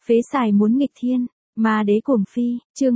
Phế xài muốn nghịch thiên, ma đế cuồng phi, chương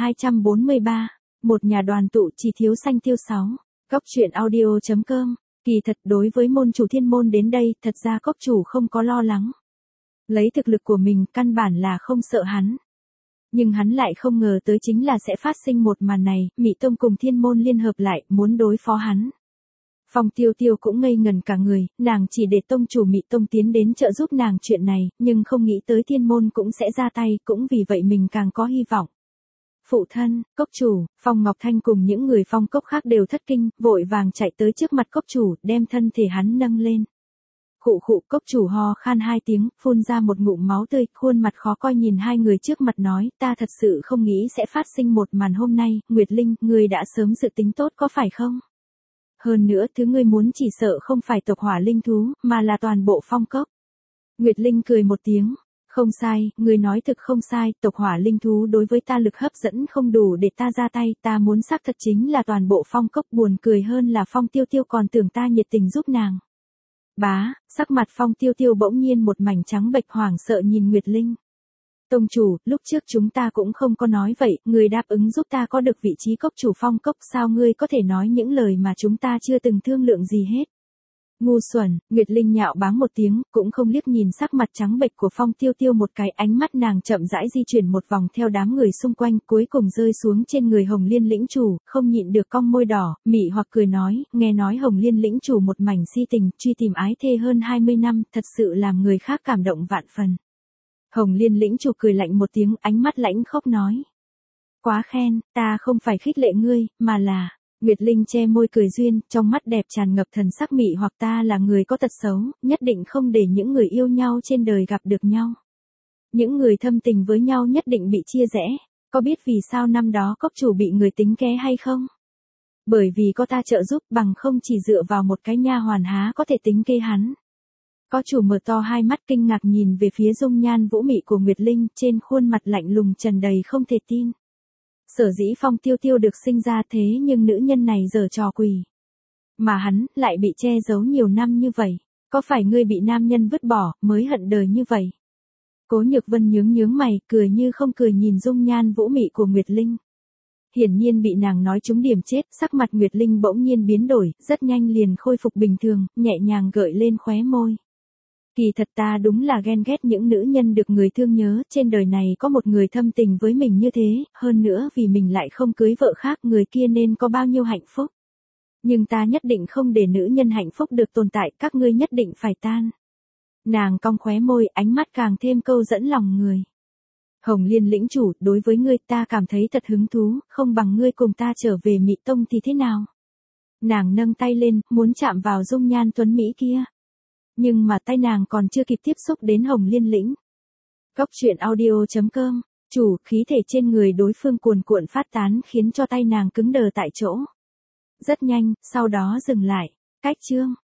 1243, một nhà đoàn tụ chỉ thiếu xanh tiêu 6. Cốc truyện audio.com. Kỳ thật đối với môn chủ thiên môn đến đây, thật ra cốc chủ không có lo lắng. Lấy thực lực của mình căn bản là không sợ hắn. Nhưng hắn lại không ngờ tới chính là sẽ phát sinh một màn này, Mị Tông cùng thiên môn liên hợp lại, muốn đối phó hắn. Phong Tiêu Tiêu cũng ngây ngần cả người, nàng chỉ để tông chủ Mị Tông tiến đến trợ giúp nàng chuyện này, nhưng không nghĩ tới thiên môn cũng sẽ ra tay, cũng vì vậy mình càng có hy vọng. Phụ thân, cốc chủ, Phong Ngọc Thanh cùng những người phong cốc khác đều thất kinh, vội vàng chạy tới trước mặt cốc chủ, đem thân thể hắn nâng lên. Khụ khụ, cốc chủ ho khan 2 tiếng, phun ra một ngụm máu tươi, khuôn mặt khó coi nhìn hai người trước mặt nói, ta thật sự không nghĩ sẽ phát sinh một màn hôm nay, Nguyệt Linh, ngươi đã sớm dự tính tốt có phải không? Hơn nữa, thứ ngươi muốn chỉ sợ không phải tộc hỏa linh thú, mà là toàn bộ phong cốc. Nguyệt Linh cười một tiếng. Không sai, ngươi nói thực không sai, tộc hỏa linh thú đối với ta lực hấp dẫn không đủ để ta ra tay, ta muốn xác thật chính là toàn bộ phong cốc, buồn cười hơn là Phong Tiêu Tiêu còn tưởng ta nhiệt tình giúp nàng. Bá, sắc mặt Phong Tiêu Tiêu bỗng nhiên một mảnh trắng bệch hoảng sợ nhìn Nguyệt Linh. Tông chủ, lúc trước chúng ta cũng không có nói vậy, người đáp ứng giúp ta có được vị trí cốc chủ phong cốc, sao ngươi có thể nói những lời mà chúng ta chưa từng thương lượng gì hết. Ngu xuẩn, Nguyệt Linh nhạo báng một tiếng, cũng không liếc nhìn sắc mặt trắng bệch của Phong Tiêu Tiêu một cái, ánh mắt nàng chậm rãi di chuyển một vòng theo đám người xung quanh, cuối cùng rơi xuống trên người Hồng Liên lĩnh chủ, không nhịn được cong môi đỏ, mị hoặc cười nói, nghe nói Hồng Liên lĩnh chủ một mảnh si tình, truy tìm ái thê hơn 20 năm, thật sự làm người khác cảm động vạn phần. Hồng Liên lĩnh chủ cười lạnh một tiếng, ánh mắt lãnh khốc nói. Quá khen, ta không phải khích lệ ngươi, mà là... Nguyệt Linh che môi cười duyên, trong mắt đẹp tràn ngập thần sắc mị hoặc ta là người có tật xấu, nhất định không để những người yêu nhau trên đời gặp được nhau. Những người thâm tình với nhau nhất định bị chia rẽ, có biết vì sao năm đó cốc chủ bị người tính kế hay không? Bởi vì có ta trợ giúp, bằng không chỉ dựa vào một cái nha hoàn há có thể tính kế hắn. Có chủ mở to hai mắt kinh ngạc nhìn về phía dung nhan vũ mị của Nguyệt Linh, trên khuôn mặt lạnh lùng tràn đầy không thể tin. Sở dĩ Phong Tiêu Tiêu được sinh ra thế nhưng nữ nhân này giở trò quỷ. Mà hắn lại bị che giấu nhiều năm như vậy. Có phải ngươi bị nam nhân vứt bỏ mới hận đời như vậy? Cố Nhược Vân nhướng mày, cười như không cười nhìn dung nhan vũ mị của Nguyệt Linh. Hiển nhiên bị nàng nói trúng điểm chết, sắc mặt Nguyệt Linh bỗng nhiên biến đổi, rất nhanh liền khôi phục bình thường, nhẹ nhàng gợi lên khóe môi. Kỳ thật ta đúng là ghen ghét những nữ nhân được người thương nhớ, trên đời này có một người thâm tình với mình như thế, hơn nữa vì mình lại không cưới vợ khác, người kia nên có bao nhiêu hạnh phúc. Nhưng ta nhất định không để nữ nhân hạnh phúc được tồn tại, các ngươi nhất định phải tan. Nàng cong khóe môi, ánh mắt càng thêm câu dẫn lòng người. Hồng Liên lĩnh chủ, đối với ngươi ta cảm thấy thật hứng thú, không bằng ngươi cùng ta trở về Mị Tông thì thế nào? Nàng nâng tay lên, muốn chạm vào dung nhan tuấn Mỹ kia. Nhưng mà tay nàng còn chưa kịp tiếp xúc đến Hồng Liên lĩnh. Cốc truyện audio.com, chủ, khí thể trên người đối phương cuồn cuộn phát tán khiến cho tay nàng cứng đờ tại chỗ. Rất nhanh, sau đó dừng lại. Cách chương.